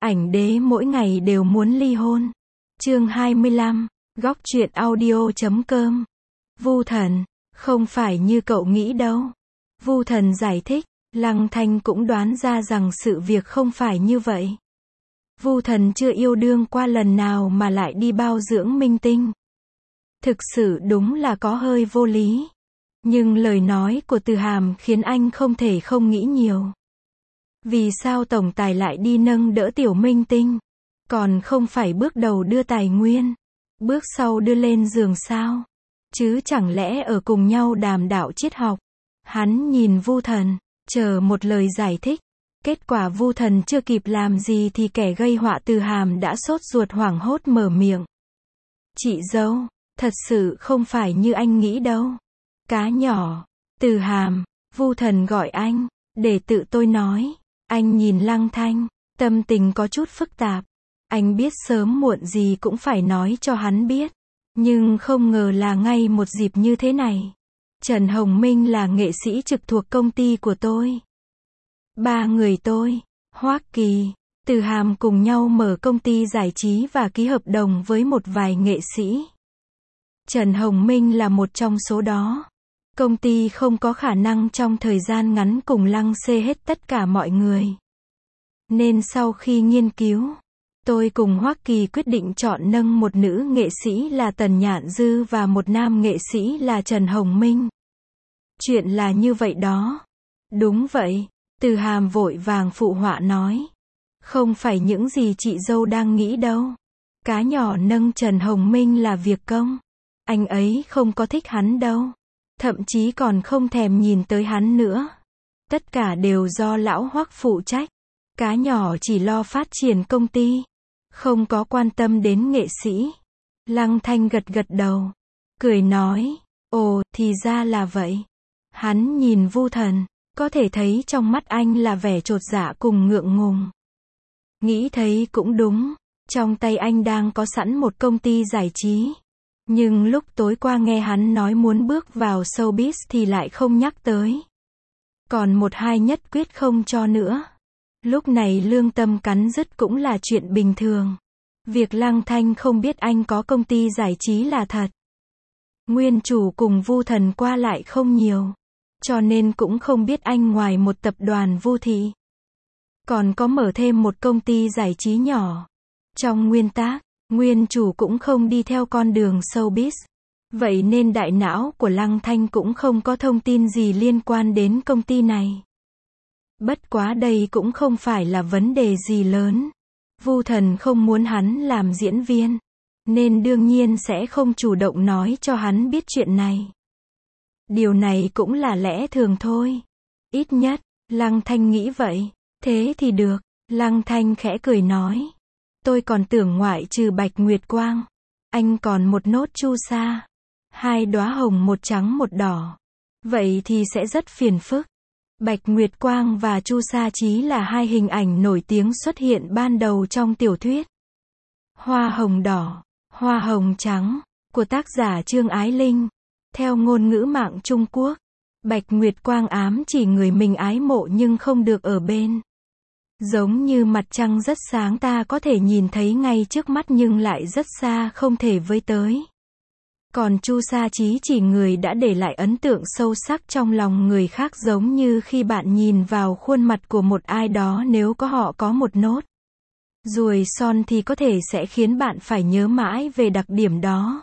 Ảnh đế mỗi ngày đều muốn ly hôn. Chương 25, góc truyện audio.com. Vu Thần, không phải như cậu nghĩ đâu. Vu Thần giải thích, Lăng Thanh cũng đoán ra rằng sự việc không phải như vậy. Vu Thần chưa yêu đương qua lần nào mà lại đi bao dưỡng minh tinh. Thực sự đúng là có hơi vô lý. Nhưng lời nói của Từ Hàm khiến anh không thể không nghĩ nhiều. Vì sao tổng tài lại đi nâng đỡ tiểu minh tinh? Còn không phải bước đầu đưa tài nguyên, bước sau đưa lên giường sao? Chứ chẳng lẽ ở cùng nhau đàm đạo triết học? Hắn nhìn Vu Thần, chờ một lời giải thích. Kết quả Vu Thần chưa kịp làm gì thì kẻ gây họa Từ Hàm đã sốt ruột hoảng hốt mở miệng. Chị dâu, thật sự không phải như anh nghĩ đâu. Cá nhỏ, Từ Hàm, Vu Thần gọi anh, để tự tôi nói. Anh nhìn Lăng Thanh, tâm tình có chút phức tạp. Anh biết sớm muộn gì cũng phải nói cho hắn biết. Nhưng không ngờ là ngay một dịp như thế này. Trần Hồng Minh là nghệ sĩ trực thuộc công ty của tôi. Ba người tôi, Hoắc Kỳ, Từ Hàm cùng nhau mở công ty giải trí và ký hợp đồng với một vài nghệ sĩ. Trần Hồng Minh là một trong số đó. Công ty không có khả năng trong thời gian ngắn cùng Lăng xê hết tất cả mọi người. Nên sau khi nghiên cứu, tôi cùng Hoắc Kỳ quyết định chọn nâng một nữ nghệ sĩ là Tần Nhạn Dư và một nam nghệ sĩ là Trần Hồng Minh. Chuyện là như vậy đó. Đúng vậy, Từ Hàm vội vàng phụ họa nói. Không phải những gì chị dâu đang nghĩ đâu. Cá nhỏ nâng Trần Hồng Minh là việc công. Anh ấy không có thích hắn đâu. Thậm chí còn không thèm nhìn tới hắn nữa. Tất cả đều do lão Hoắc phụ trách. Cá nhỏ chỉ lo phát triển công ty. Không có quan tâm đến nghệ sĩ. Lăng Thanh gật gật đầu. Cười nói. Ồ, thì ra là vậy. Hắn nhìn Vu Thần. Có thể thấy trong mắt anh là vẻ chột dạ cùng ngượng ngùng. Nghĩ thấy cũng đúng. Trong tay anh đang có sẵn một công ty giải trí. Nhưng lúc tối qua nghe hắn nói muốn bước vào showbiz thì lại không nhắc tới. Còn một hai nhất quyết không cho nữa. Lúc này lương tâm cắn rứt cũng là chuyện bình thường. Việc Lăng Thanh không biết anh có công ty giải trí là thật. Nguyên chủ cùng Vu Thần qua lại không nhiều. Cho nên cũng không biết anh ngoài một tập đoàn Vu Thị. Còn có mở thêm một công ty giải trí nhỏ. Trong nguyên tắc, nguyên chủ cũng không đi theo con đường showbiz. Vậy nên đại não của Lăng Thanh cũng không có thông tin gì liên quan đến công ty này. Bất quá đây cũng không phải là vấn đề gì lớn. Vu Thần không muốn hắn làm diễn viên. Nên đương nhiên sẽ không chủ động nói cho hắn biết chuyện này. Điều này cũng là lẽ thường thôi. Ít nhất, Lăng Thanh nghĩ vậy. Thế thì được. Lăng Thanh khẽ cười nói. Tôi còn tưởng ngoại trừ Bạch Nguyệt Quang, anh còn một nốt Chu Sa. 2 đóa hồng một trắng một đỏ. Vậy thì sẽ rất phiền phức. Bạch Nguyệt Quang và Chu Sa Chí là 2 hình ảnh nổi tiếng xuất hiện ban đầu trong tiểu thuyết Hoa hồng đỏ, hoa hồng trắng của tác giả Trương Ái Linh. Theo ngôn ngữ mạng Trung Quốc, Bạch Nguyệt Quang ám chỉ người mình ái mộ nhưng không được ở bên. Giống như mặt trăng rất sáng ta có thể nhìn thấy ngay trước mắt nhưng lại rất xa không thể với tới. Còn Chu Sa Chí chỉ người đã để lại ấn tượng sâu sắc trong lòng người khác, giống như khi bạn nhìn vào khuôn mặt của một ai đó, nếu có họ có một nốt ruồi son thì có thể sẽ khiến bạn phải nhớ mãi về đặc điểm đó.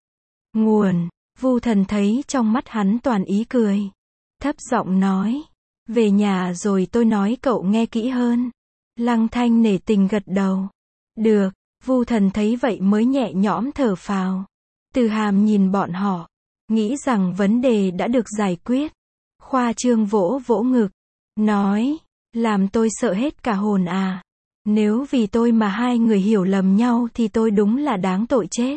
Nguồn, Vu Thần thấy trong mắt hắn toàn ý cười. Thấp giọng nói. Về nhà rồi tôi nói cậu nghe kỹ hơn. Lăng Thanh nể tình gật đầu. Được, Vu Thần thấy vậy mới nhẹ nhõm thở phào. Từ Hàm nhìn bọn họ, nghĩ rằng vấn đề đã được giải quyết. Khoa trương vỗ vỗ ngực, nói, làm tôi sợ hết cả hồn à. Nếu vì tôi mà 2 người hiểu lầm nhau thì tôi đúng là đáng tội chết.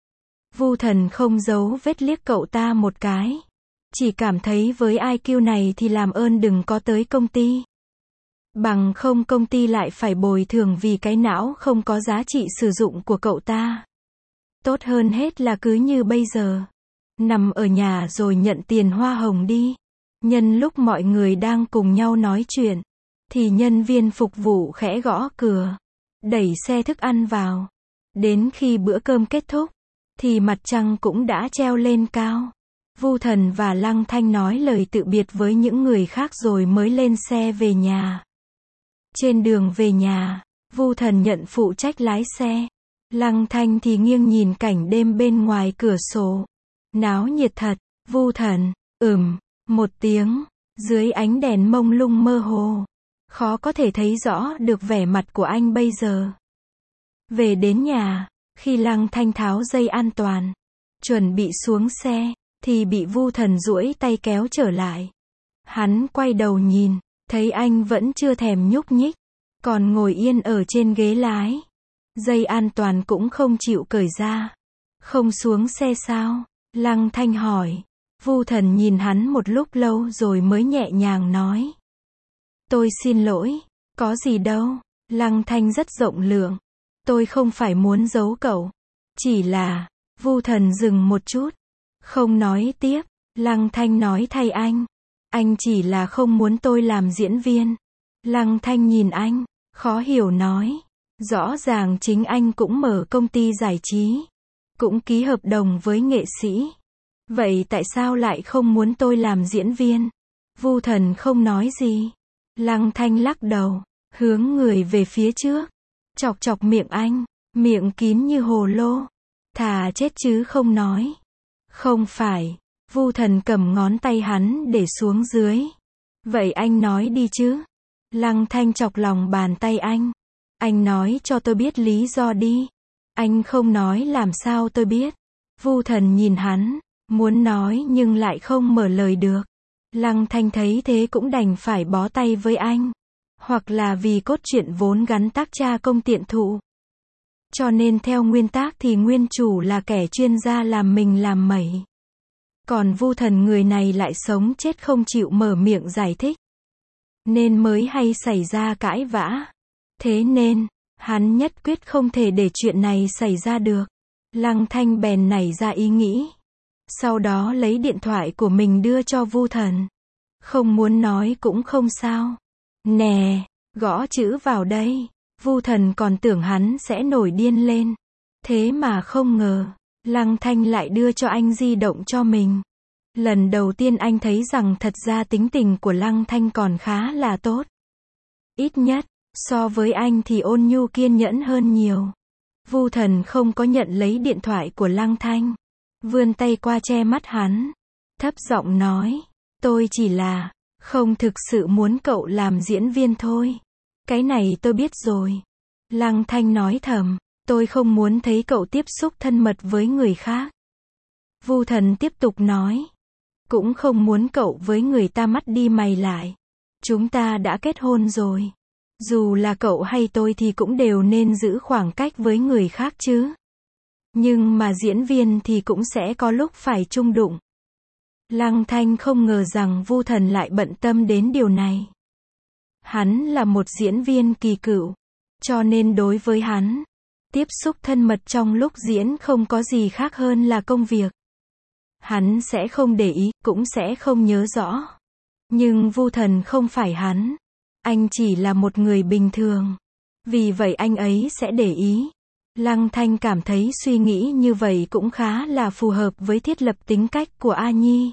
Vu Thần không giấu vết liếc cậu ta một cái. Chỉ cảm thấy với IQ này thì làm ơn đừng có tới công ty. Bằng không công ty lại phải bồi thường vì cái não không có giá trị sử dụng của cậu ta. Tốt hơn hết là cứ như bây giờ. Nằm ở nhà rồi nhận tiền hoa hồng đi. Nhân lúc mọi người đang cùng nhau nói chuyện, thì nhân viên phục vụ khẽ gõ cửa. đẩy xe thức ăn vào. Đến khi bữa cơm kết thúc, thì mặt trăng cũng đã treo lên cao. Vu Thần và Lăng Thanh nói lời tự biệt với những người khác rồi mới lên xe về nhà. Trên đường về nhà, Vu Thần nhận phụ trách lái xe. Lăng Thanh thì nghiêng nhìn cảnh đêm bên ngoài cửa sổ. Náo nhiệt thật. Vu Thần, một tiếng, dưới ánh đèn mông lung mơ hồ. Khó có thể thấy rõ được vẻ mặt của anh bây giờ. Về đến nhà, khi Lăng Thanh tháo dây an toàn, chuẩn bị xuống xe, thì bị Vu Thần duỗi tay kéo trở lại. Hắn quay đầu nhìn, thấy anh vẫn chưa thèm nhúc nhích, còn ngồi yên ở trên ghế lái. Dây an toàn cũng không chịu cởi ra. Không xuống xe sao? Lăng Thanh hỏi. Vu Thần nhìn hắn một lúc lâu rồi mới nhẹ nhàng nói. Tôi xin lỗi, có gì đâu. Lăng Thanh rất rộng lượng. Tôi không phải muốn giấu cậu. Chỉ là, Vu Thần dừng một chút. Không nói tiếp. Lăng Thanh nói thay anh. Anh chỉ là không muốn tôi làm diễn viên. Lăng Thanh nhìn anh, khó hiểu nói. Rõ ràng chính anh cũng mở công ty giải trí. Cũng ký hợp đồng với nghệ sĩ. Vậy tại sao lại không muốn tôi làm diễn viên? Vu Thần không nói gì. Lăng Thanh lắc đầu, hướng người về phía trước. Chọc chọc miệng anh, miệng kín như hồ lô. Thà chết chứ không nói. Không phải. Vu Thần cầm ngón tay hắn để xuống dưới. Vậy anh nói đi chứ. Lăng Thanh chọc lòng bàn tay anh. Anh nói cho tôi biết lý do đi. Anh không nói làm sao tôi biết. Vu Thần nhìn hắn, muốn nói nhưng lại không mở lời được. Lăng Thanh thấy thế cũng đành phải bó tay với anh. Hoặc là vì cốt truyện vốn gắn tác cha công tiện thụ. Cho nên theo nguyên tác thì nguyên chủ là kẻ chuyên gia làm mình làm mẩy. Còn Vu Thần người này lại sống chết không chịu mở miệng giải thích. Nên mới hay xảy ra cãi vã. Thế nên, hắn nhất quyết không thể để chuyện này xảy ra được. Lăng Thanh bèn nảy ra ý nghĩ. Sau đó lấy điện thoại của mình đưa cho Vu Thần. Không muốn nói cũng không sao. Nè, gõ chữ vào đây. Vu Thần còn tưởng hắn sẽ nổi điên lên. Thế mà không ngờ, Lăng Thanh lại đưa cho anh di động cho mình. Lần đầu tiên anh thấy rằng thật ra tính tình của Lăng Thanh còn khá là tốt. Ít nhất, so với anh thì ôn nhu kiên nhẫn hơn nhiều. Vu Thần không có nhận lấy điện thoại của Lăng Thanh. Vươn tay qua che mắt hắn. Thấp giọng nói. Tôi chỉ là, không thực sự muốn cậu làm diễn viên thôi. Cái này tôi biết rồi. Lăng Thanh nói thầm. Tôi không muốn thấy cậu tiếp xúc thân mật với người khác. Vu Thần tiếp tục nói. Cũng không muốn cậu với người ta mắt đi mày lại. Chúng ta đã kết hôn rồi. Dù là cậu hay tôi thì cũng đều nên giữ khoảng cách với người khác chứ. Nhưng mà diễn viên thì cũng sẽ có lúc phải chung đụng. Lăng Thanh không ngờ rằng Vu Thần lại bận tâm đến điều này. Hắn là một diễn viên kỳ cựu. Cho nên đối với hắn, tiếp xúc thân mật trong lúc diễn không có gì khác hơn là công việc. Hắn sẽ không để ý, cũng sẽ không nhớ rõ. Nhưng Vu Thần không phải hắn. Anh chỉ là một người bình thường. Vì vậy anh ấy sẽ để ý. Lăng Thanh cảm thấy suy nghĩ như vậy cũng khá là phù hợp với thiết lập tính cách của A Nhi.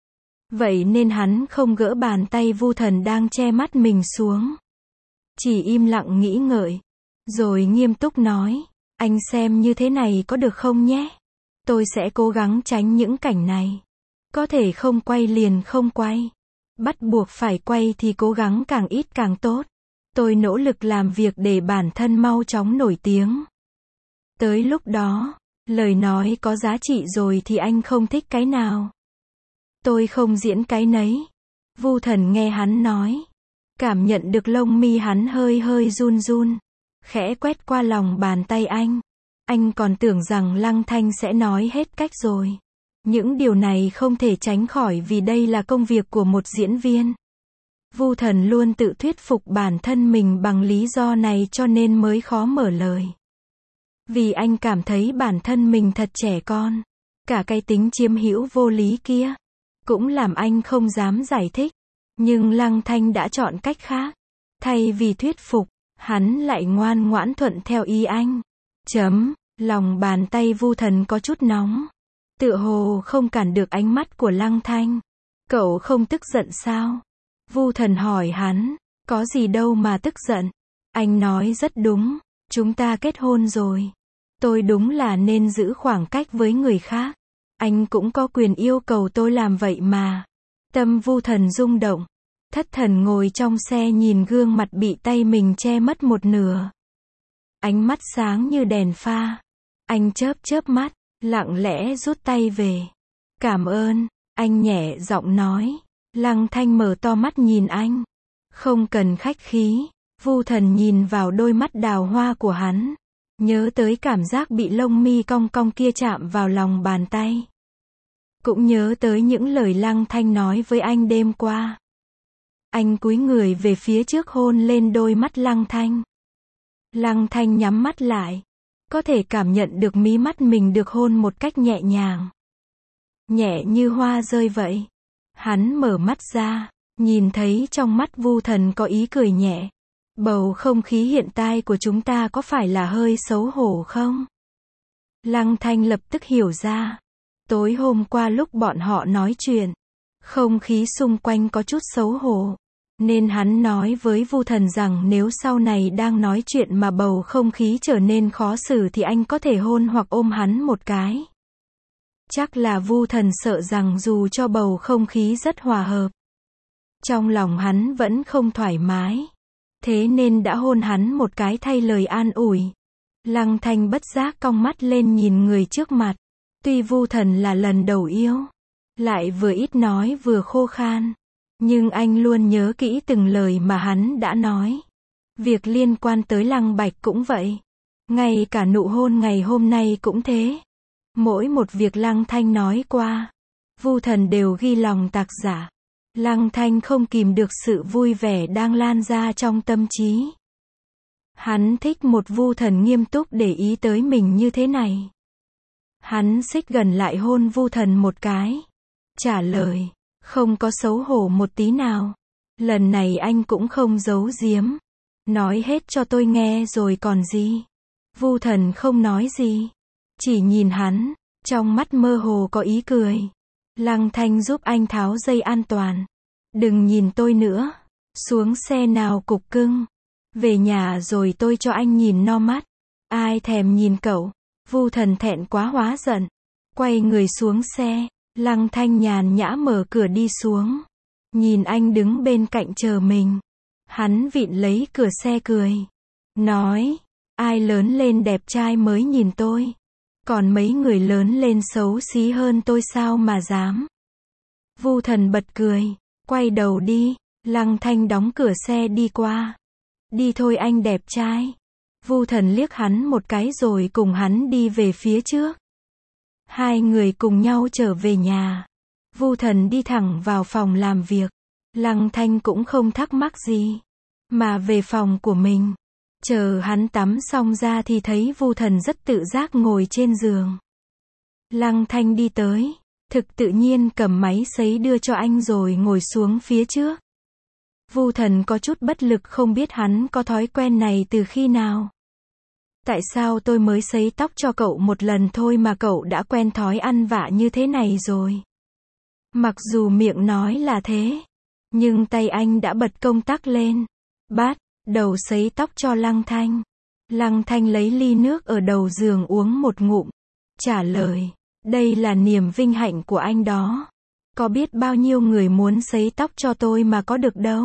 Vậy nên hắn không gỡ bàn tay Vu Thần đang che mắt mình xuống. Chỉ im lặng nghĩ ngợi. Rồi nghiêm túc nói. Anh xem như thế này có được không nhé? Tôi sẽ cố gắng tránh những cảnh này. Có thể không quay liền không quay. Bắt buộc phải quay thì cố gắng càng ít càng tốt. Tôi nỗ lực làm việc để bản thân mau chóng nổi tiếng. Tới lúc đó, lời nói có giá trị rồi thì anh không thích cái nào. Tôi không diễn cái nấy. Vu Thần nghe hắn nói. Cảm nhận được lông mi hắn hơi hơi run run. Khẽ quét qua lòng bàn tay anh. Anh còn tưởng rằng Lăng Thanh sẽ nói hết cách rồi. Những điều này không thể tránh khỏi vì đây là công việc của một diễn viên. Vu Thần luôn tự thuyết phục bản thân mình bằng lý do này cho nên mới khó mở lời. Vì anh cảm thấy bản thân mình thật trẻ con. Cả cái tính chiếm hữu vô lý kia cũng làm anh không dám giải thích. Nhưng Lăng Thanh đã chọn cách khác. Thay vì thuyết phục, hắn lại ngoan ngoãn thuận theo ý anh. Lòng bàn tay Vu Thần có chút nóng. Tựa hồ không cản được ánh mắt của Lăng Thanh. Cậu không tức giận sao? Vu Thần hỏi hắn. Có gì đâu mà tức giận. Anh nói rất đúng. Chúng ta kết hôn rồi. Tôi đúng là nên giữ khoảng cách với người khác. Anh cũng có quyền yêu cầu tôi làm vậy mà. Tâm Vu Thần rung động. Thất thần ngồi trong xe nhìn gương mặt bị tay mình che mất một nửa. Ánh mắt sáng như đèn pha. Anh chớp chớp mắt, lặng lẽ rút tay về. Cảm ơn, anh nhẹ giọng nói. Lăng Thanh mở to mắt nhìn anh. Không cần khách khí. Vu Thần nhìn vào đôi mắt đào hoa của hắn. Nhớ tới cảm giác bị lông mi cong cong kia chạm vào lòng bàn tay. Cũng nhớ tới những lời Lăng Thanh nói với anh đêm qua. Anh cúi người về phía trước hôn lên đôi mắt Lăng Thanh. Lăng Thanh nhắm mắt lại. Có thể cảm nhận được mí mắt mình được hôn một cách nhẹ nhàng. Nhẹ như hoa rơi vậy. Hắn mở mắt ra, nhìn thấy trong mắt Vu Thần có ý cười nhẹ. Bầu không khí hiện tại của chúng ta có phải là hơi xấu hổ không? Lăng Thanh lập tức hiểu ra. Tối hôm qua lúc bọn họ nói chuyện, không khí xung quanh có chút xấu hổ. Nên hắn nói với Vu Thần rằng nếu sau này đang nói chuyện mà bầu không khí trở nên khó xử thì anh có thể hôn hoặc ôm hắn một cái. Chắc là Vu Thần sợ rằng dù cho bầu không khí rất hòa hợp, trong lòng hắn vẫn không thoải mái. Thế nên đã hôn hắn một cái thay lời an ủi. Lăng Thanh bất giác cong mắt lên nhìn người trước mặt. Tuy Vu Thần là lần đầu yêu, lại vừa ít nói vừa khô khan, nhưng anh luôn nhớ kỹ từng lời mà hắn đã nói. Việc liên quan tới Lăng Bạch cũng vậy. Ngay cả nụ hôn ngày hôm nay cũng thế. Mỗi một việc Lăng Thanh nói qua, Vu Thần đều ghi lòng tạc dạ. Lăng Thanh không kìm được sự vui vẻ đang lan ra trong tâm trí. Hắn thích một Vu Thần nghiêm túc để ý tới mình như thế này. Hắn xích gần lại hôn Vu Thần một cái. Trả lời, không có xấu hổ một tí nào. Lần này anh cũng không giấu giếm. Nói hết cho tôi nghe rồi còn gì. Vu Thần không nói gì. Chỉ nhìn hắn, trong mắt mơ hồ có ý cười. Lăng Thanh giúp anh tháo dây an toàn. Đừng nhìn tôi nữa. Xuống xe nào cục cưng. Về nhà rồi tôi cho anh nhìn no mắt. Ai thèm nhìn cậu. Vu Thần thẹn quá hóa giận. Quay người xuống xe. Lăng Thanh nhàn nhã mở cửa đi xuống. Nhìn anh đứng bên cạnh chờ mình. Hắn vịn lấy cửa xe cười. Nói, ai lớn lên đẹp trai mới nhìn tôi. Còn mấy người lớn lên xấu xí hơn tôi sao mà dám. Vu Thần bật cười. Quay đầu đi. Lăng Thanh đóng cửa xe đi qua. Đi thôi anh đẹp trai. Vu Thần liếc hắn một cái rồi cùng hắn đi về phía trước. Hai người cùng nhau trở về nhà. Vu Thần đi thẳng vào phòng làm việc. Lăng Thanh cũng không thắc mắc gì, mà về phòng của mình. Chờ hắn tắm xong ra thì thấy Vu Thần rất tự giác ngồi trên giường. Lăng Thanh đi tới, thực tự nhiên cầm máy sấy đưa cho anh rồi ngồi xuống phía trước. Vu Thần có chút bất lực không biết hắn có thói quen này từ khi nào. Tại sao tôi mới sấy tóc cho cậu một lần thôi mà cậu đã quen thói ăn vạ như thế này rồi? Mặc dù miệng nói là thế, nhưng tay anh đã bật công tắc lên. Bắt đầu sấy tóc cho Lăng Thanh. Lăng Thanh lấy ly nước ở đầu giường uống một ngụm. Trả lời, đây là niềm vinh hạnh của anh đó. Có biết bao nhiêu người muốn sấy tóc cho tôi mà có được đâu.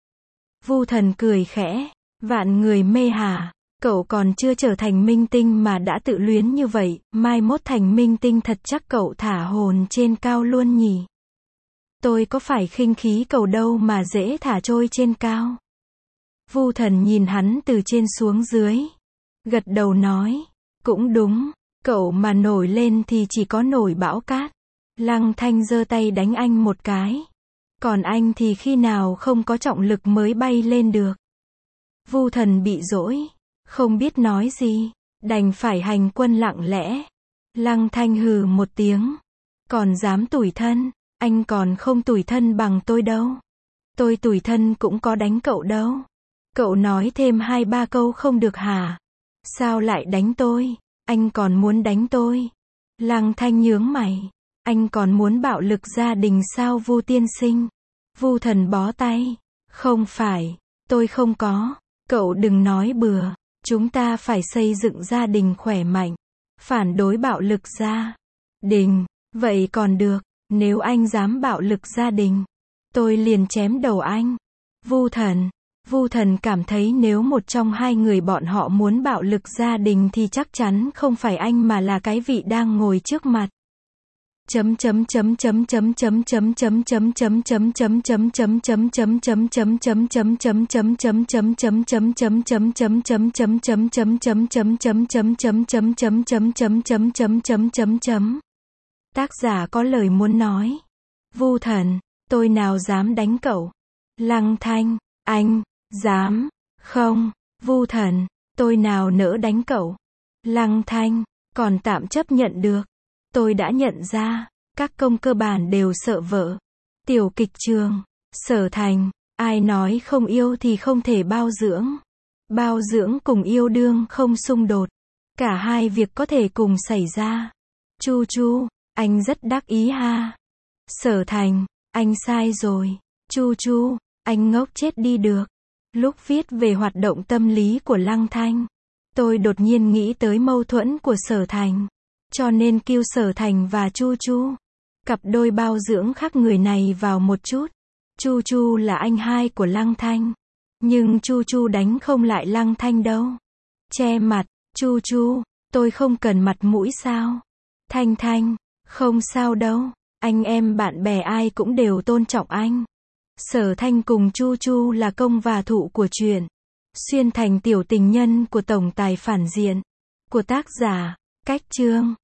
Vu Thần cười khẽ, vạn người mê hả. Cậu còn chưa trở thành minh tinh mà đã tự luyến như vậy, mai mốt thành minh tinh thật chắc cậu thả hồn trên cao luôn nhỉ. Tôi có phải khinh khí cậu đâu mà dễ thả trôi trên cao. Vu Thần nhìn hắn từ trên xuống dưới. Gật đầu nói, cũng đúng, cậu mà nổi lên thì chỉ có nổi bão cát. Lăng Thanh giơ tay đánh anh một cái. Còn anh thì khi nào không có trọng lực mới bay lên được. Vu Thần bị dỗi, không biết nói gì, đành phải hành quân lặng lẽ. Lăng Thanh hừ một tiếng. Còn dám tủi thân, anh còn không tủi thân bằng tôi đâu. Tôi tủi thân cũng có đánh cậu đâu. Cậu nói thêm 2-3 câu không được hả? Sao lại đánh tôi? Anh còn muốn đánh tôi? Lăng Thanh nhướng mày. Anh còn muốn bạo lực gia đình sao Vu tiên sinh? Vu Thần bó tay. Không phải, tôi không có. Cậu đừng nói bừa. Chúng ta phải xây dựng gia đình khỏe mạnh. Phản đối bạo lực gia đình. Vậy còn được, nếu anh dám bạo lực gia đình, tôi liền chém đầu anh. Vu Thần cảm thấy nếu một trong hai người bọn họ muốn bạo lực gia đình thì chắc chắn không phải anh mà là cái vị đang ngồi trước mặt. Tác giả có lời muốn nói. Vu Thần, tôi nào dám đánh cậu. Lăng Thanh, anh dám không? Vu Thần, tôi nào nỡ đánh cậu. Lăng Thanh, còn tạm chấp nhận được. Tôi đã nhận ra, các công cơ bản đều sợ vợ. Tiểu kịch trường, Sở Thành, ai nói không yêu thì không thể bao dưỡng. Bao dưỡng cùng yêu đương không xung đột. Cả hai việc có thể cùng xảy ra. Chu Chu, anh rất đắc ý ha. Sở Thành, anh sai rồi. Chu Chu, anh ngốc chết đi được. Lúc viết về hoạt động tâm lý của Lăng Thanh, tôi đột nhiên nghĩ tới mâu thuẫn của Sở Thành. Cho nên kêu Sở Thành và Chu Chu, cặp đôi bao dưỡng khác người này vào một chút. Chu Chu là anh hai của Lăng Thanh. Nhưng Chu Chu đánh không lại Lăng Thanh đâu. Che mặt, Chu Chu, tôi không cần mặt mũi sao? Thanh Thanh, không sao đâu, anh em bạn bè ai cũng đều tôn trọng anh. Sở Thanh cùng Chu Chu là công và thụ của truyện Xuyên Thành tiểu tình nhân của tổng tài phản diện của tác giả Cách Chương.